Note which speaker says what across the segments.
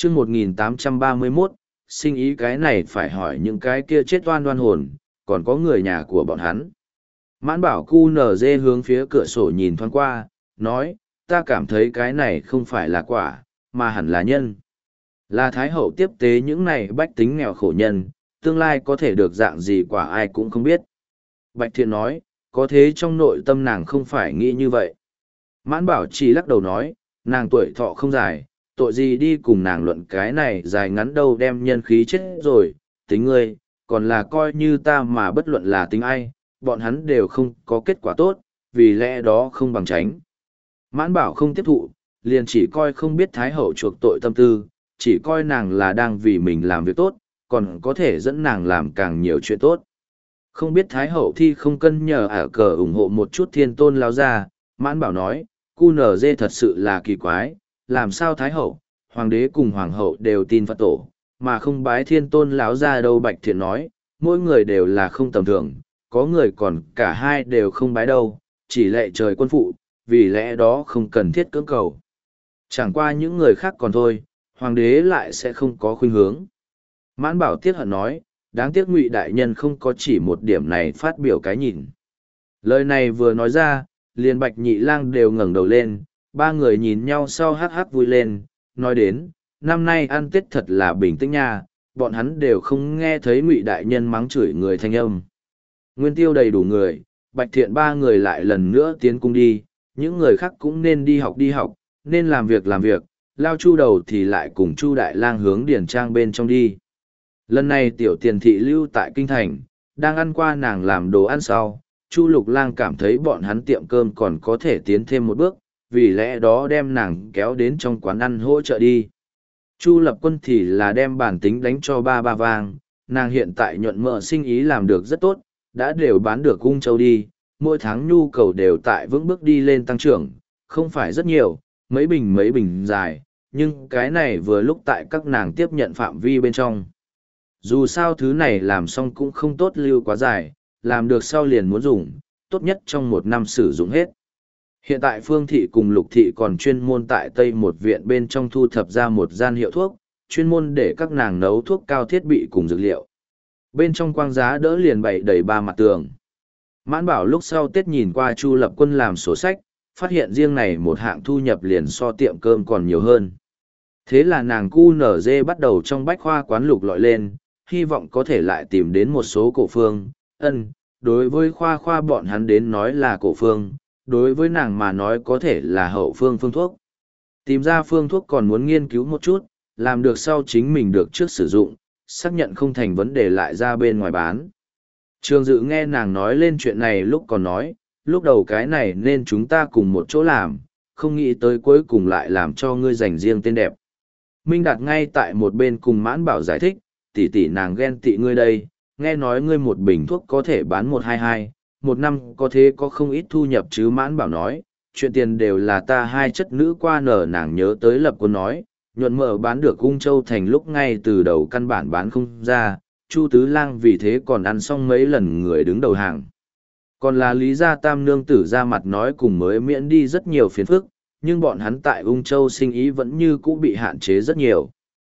Speaker 1: chương 1831, sinh ý cái này phải hỏi những cái kia chết oan oan hồn, còn có người nhà của bọn hắn. Mãn bảo cu nở dê hướng phía cửa sổ nhìn thoáng qua, nói, ta cảm thấy cái này không phải là quả, mà hẳn là nhân. Là Thái Hậu tiếp tế những này bách tính nghèo khổ nhân, tương lai có thể được dạng gì quả ai cũng không biết. Bạch Thiện nói, có thế trong nội tâm nàng không phải nghĩ như vậy. Mãn bảo chỉ lắc đầu nói, nàng tuổi thọ không dài, tội gì đi cùng nàng luận cái này dài ngắn đâu đem nhân khí chết rồi, tính ngươi, còn là coi như ta mà bất luận là tính ai, bọn hắn đều không có kết quả tốt, vì lẽ đó không bằng tránh. Mãn bảo không tiếp thụ, liền chỉ coi không biết Thái Hậu chuộc tội tâm tư, chỉ coi nàng là đang vì mình làm việc tốt, còn có thể dẫn nàng làm càng nhiều chuyện tốt. Không biết Thái Hậu thi không cân nhờ ả cờ ủng hộ một chút thiên tôn lao ra, mãn bảo nói, cu nở dê thật sự là kỳ quái, làm sao Thái Hậu, Hoàng đế cùng Hoàng hậu đều tin Phật tổ, mà không bái thiên tôn lão ra đâu. Bạch Thiện nói, mỗi người đều là không tầm thường, có người còn cả hai đều không bái đâu, chỉ lệ trời quân phụ, vì lẽ đó không cần thiết cưỡng cầu. Chẳng qua những người khác còn thôi, Hoàng đế lại sẽ không có khuynh hướng. Mãn bảo tiếc hận nói, đáng tiếc Ngụy đại nhân không có chỉ một điểm này phát biểu cái nhìn. Lời này vừa nói ra, liền Bạch Nhị Lang đều ngẩng đầu lên, ba người nhìn nhau sau hắc hắc vui lên, nói đến, năm nay ăn Tết thật là bình tĩnh nha, bọn hắn đều không nghe thấy Ngụy đại nhân mắng chửi người thanh âm. Nguyên tiêu đầy đủ người, Bạch Thiện ba người lại lần nữa tiến cung đi, những người khác cũng nên đi học, nên làm việc, Lao Chu đầu thì lại cùng Chu Đại Lang hướng điển trang bên trong đi. Lần này tiểu tiền thị lưu tại kinh thành, đang ăn qua nàng làm đồ ăn sau, Chu Lục Lang cảm thấy bọn hắn tiệm cơm còn có thể tiến thêm một bước, vì lẽ đó đem nàng kéo đến trong quán ăn hỗ trợ đi. Chu Lập Quân thì là đem bản tính đánh cho ba vang, nàng hiện tại nhuận mỡ sinh ý làm được rất tốt, đã đều bán được cung châu đi, mỗi tháng nhu cầu đều tại vững bước đi lên tăng trưởng, không phải rất nhiều, mấy bình dài, nhưng cái này vừa lúc tại các nàng tiếp nhận phạm vi bên trong. Dù sao thứ này làm xong cũng không tốt lưu quá dài, làm được sau liền muốn dùng, tốt nhất trong một năm sử dụng hết. Hiện tại Phương Thị cùng Lục Thị còn chuyên môn tại Tây một viện bên trong thu thập ra một gian hiệu thuốc, chuyên môn để các nàng nấu thuốc cao thiết bị cùng dược liệu. Bên trong quang giá đỡ liền bày đầy ba mặt tường. Mãn bảo lúc sau Tết nhìn qua Chu Lập Quân làm sổ sách, phát hiện riêng này một hạng thu nhập liền so tiệm cơm còn nhiều hơn. Thế là nàng cu nở dê bắt đầu trong bách khoa quán lục lọi lên, hy vọng có thể lại tìm đến một số cổ phương. Đối với khoa bọn hắn đến nói là cổ phương, đối với nàng mà nói có thể là hậu phương phương thuốc. Tìm ra phương thuốc còn muốn nghiên cứu một chút, làm được sau chính mình được trước sử dụng, xác nhận không thành vấn đề lại ra bên ngoài bán. Trường Dự nghe nàng nói lên chuyện này lúc còn nói, lúc đầu cái này nên chúng ta cùng một chỗ làm, không nghĩ tới cuối cùng lại làm cho ngươi dành riêng tên đẹp. Minh Đạt ngay tại một bên cùng Mãn Bảo giải thích, tỷ nàng ghen tị ngươi đây, nghe nói ngươi một bình thuốc có thể bán 122, một năm có thế có không ít thu nhập chứ. Mãn Bảo nói, chuyện tiền đều là ta hai chất nữ qua nở. Nàng nhớ tới Lập Quân nói, nhuận mỡ bán được Cung Châu Thành lúc ngay từ đầu căn bản bán không ra, Chu Tứ Lang vì thế còn ăn xong mấy lần người đứng đầu hàng. Còn là Lý Gia Tam nương tử ra mặt nói cùng mới miễn đi rất nhiều phiền phức, nhưng bọn hắn tại Ung Châu sinh ý vẫn như cũ bị hạn chế rất nhiều.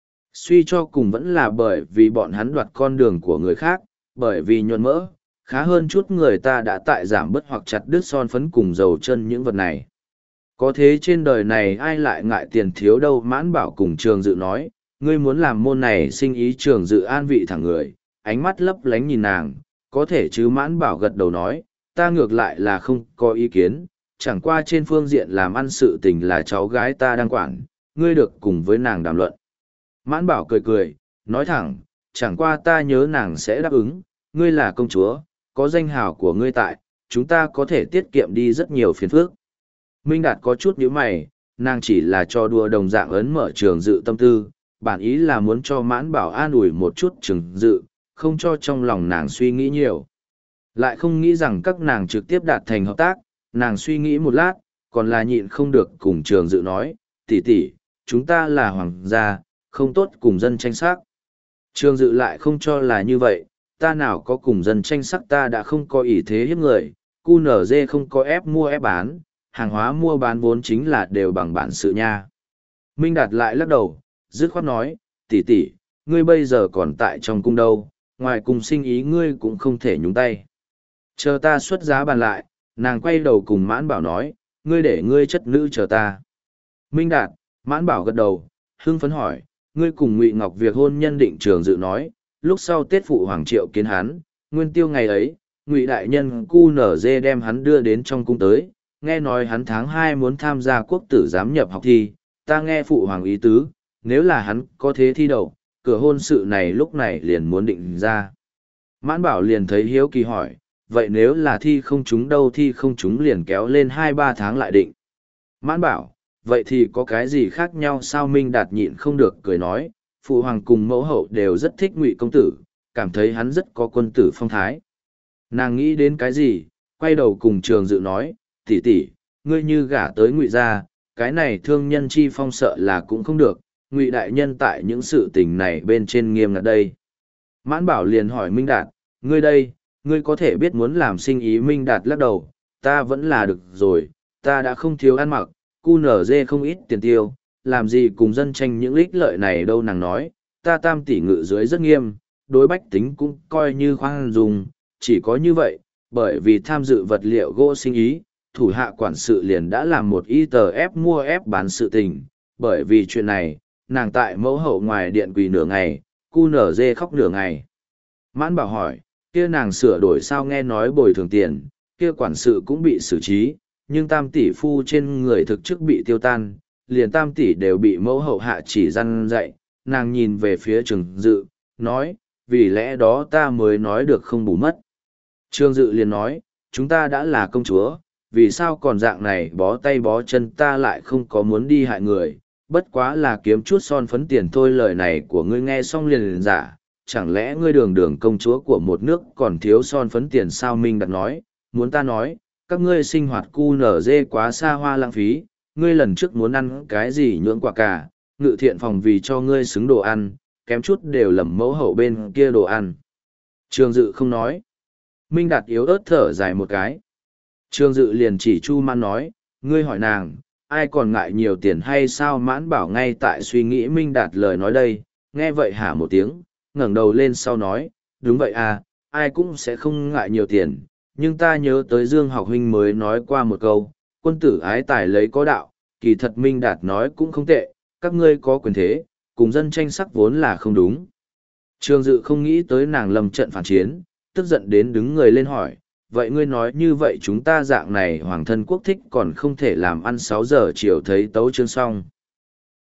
Speaker 1: Suy cho cùng vẫn là bởi vì bọn hắn đoạt con đường của người khác, bởi vì nhuận mỡ, khá hơn chút người ta đã tại giảm bớt hoặc chặt đứt son phấn cùng dầu chân những vật này. Có thế trên đời này ai lại ngại tiền thiếu đâu. Mãn Bảo cùng Trường Dự nói, ngươi muốn làm môn này sinh ý. Trường Dự an vị thẳng người, ánh mắt lấp lánh nhìn nàng, có thể chứ. Mãn Bảo gật đầu nói, ta ngược lại là không có ý kiến, chẳng qua trên phương diện làm ăn sự tình là cháu gái ta đang quản, ngươi được cùng với nàng đàm luận. Mãn Bảo cười, nói thẳng, chẳng qua ta nhớ nàng sẽ đáp ứng, ngươi là công chúa, có danh hào của ngươi tại, chúng ta có thể tiết kiệm đi rất nhiều phiền phức. Minh Đạt có chút nhíu mày, nàng chỉ là cho đùa đồng dạng ấn mở Trường Dự tâm tư, bản ý là muốn cho Mãn Bảo an ủi một chút Trường Dự, không cho trong lòng nàng suy nghĩ nhiều. Lại không nghĩ rằng các nàng trực tiếp đạt thành hợp tác, nàng suy nghĩ một lát, còn là nhịn không được cùng Trường Dự nói, tỷ, chúng ta là hoàng gia, không tốt cùng dân tranh sắc. Trường Dự lại không cho là như vậy, ta nào có cùng dân tranh sắc, ta đã không có ý thế hiếp người, QNZ không có ép mua ép bán, hàng hóa mua bán vốn chính là đều bằng bản sự nha. Minh Đạt lại lắc đầu, dứt khoát nói, tỷ tỷ, ngươi bây giờ còn tại trong cung đâu, ngoài cung sinh ý ngươi cũng không thể nhúng tay. Chờ ta xuất giá bàn lại, nàng quay đầu cùng Mãn Bảo nói, ngươi để ngươi chất nữ chờ ta. Minh Đạt, Mãn Bảo gật đầu, hưng phấn hỏi, ngươi cùng Ngụy Ngọc việc hôn nhân định Trường Dự nói, lúc sau Tết phụ Hoàng Triệu kiến hắn, nguyên tiêu ngày ấy, Ngụy đại nhân cu nở dê đem hắn đưa đến trong cung tới, nghe nói hắn tháng 2 muốn tham gia quốc tử giám nhập học thi, ta nghe phụ hoàng ý tứ, nếu là hắn có thế thi đậu, cửa hôn sự này lúc này liền muốn định ra. Mãn Bảo liền thấy hiếu kỳ hỏi, vậy nếu là thi không trúng đâu, thi không trúng liền kéo lên 2-3 tháng lại định. Mãn Bảo, vậy thì có cái gì khác nhau sao? Minh Đạt nhịn không được cười nói, phụ hoàng cùng mẫu hậu đều rất thích Ngụy công tử, cảm thấy hắn rất có quân tử phong thái. Nàng nghĩ đến cái gì, quay đầu cùng Trường Dự nói, tỷ tỷ, ngươi như gả tới Ngụy gia, cái này thương nhân chi phong sợ là cũng không được, Ngụy đại nhân tại những sự tình này bên trên nghiêm ngặt đây. Mãn Bảo liền hỏi Minh Đạt, ngươi đây, ngươi có thể biết muốn làm sinh ý? Minh Đạt lắc đầu, ta vẫn là được rồi, ta đã không thiếu ăn mặc, cu nở dê không ít tiền tiêu, làm gì cùng dân tranh những ích lợi này đâu. Nàng nói, ta tam tỷ ngự dưới rất nghiêm, đối bách tính cũng coi như khoan dung, chỉ có như vậy, bởi vì tham dự vật liệu gỗ sinh ý, thủ hạ quản sự liền đã làm một y tờ ép mua ép bán sự tình, bởi vì chuyện này, nàng tại mẫu hậu ngoài điện quỳ nửa ngày, cu nở dê khóc nửa ngày. Mãn Bảo hỏi, kia nàng sửa đổi sao? Nghe nói bồi thường tiền, kia quản sự cũng bị xử trí, nhưng tam tỷ phu trên người thực chức bị tiêu tan, liền tam tỷ đều bị mẫu hậu hạ chỉ răn dạy. Nàng nhìn về phía Trường Dự, nói, vì lẽ đó ta mới nói được không bù mất. Trường Dự liền nói, chúng ta đã là công chúa, vì sao còn dạng này bó tay bó chân? Ta lại không có muốn đi hại người, bất quá là kiếm chút son phấn tiền thôi. Lời này của ngươi nghe xong liền giả, chẳng lẽ ngươi đường đường công chúa của một nước còn thiếu son phấn tiền sao? Minh Đạt nói, muốn ta nói, các ngươi sinh hoạt cu nở dê quá xa hoa lãng phí, ngươi lần trước muốn ăn cái gì nhưỡng quả cả, Ngự Thiện phòng vì cho ngươi xứng đồ ăn, kém chút đều lầm mẫu hậu bên kia đồ ăn. Trường Dự không nói. Minh Đạt yếu ớt thở dài một cái. Trường Dự liền chỉ Chu Mãn nói, ngươi hỏi nàng, ai còn ngại nhiều tiền hay sao? Mãn Bảo ngay tại suy nghĩ Minh Đạt lời nói đây, nghe vậy hả một tiếng, ngẩng đầu lên sau nói, đúng vậy à, ai cũng sẽ không ngại nhiều tiền, nhưng ta nhớ tới Dương Học huynh mới nói qua một câu, quân tử ái tài lấy có đạo, kỳ thật Minh Đạt nói cũng không tệ, các ngươi có quyền thế, cùng dân tranh sắc vốn là không đúng. Trường Dự không nghĩ tới nàng lầm trận phản chiến, tức giận đến đứng người lên hỏi, vậy ngươi nói như vậy chúng ta dạng này hoàng thân quốc thích còn không thể làm ăn 6 giờ chiều thấy tấu chương xong.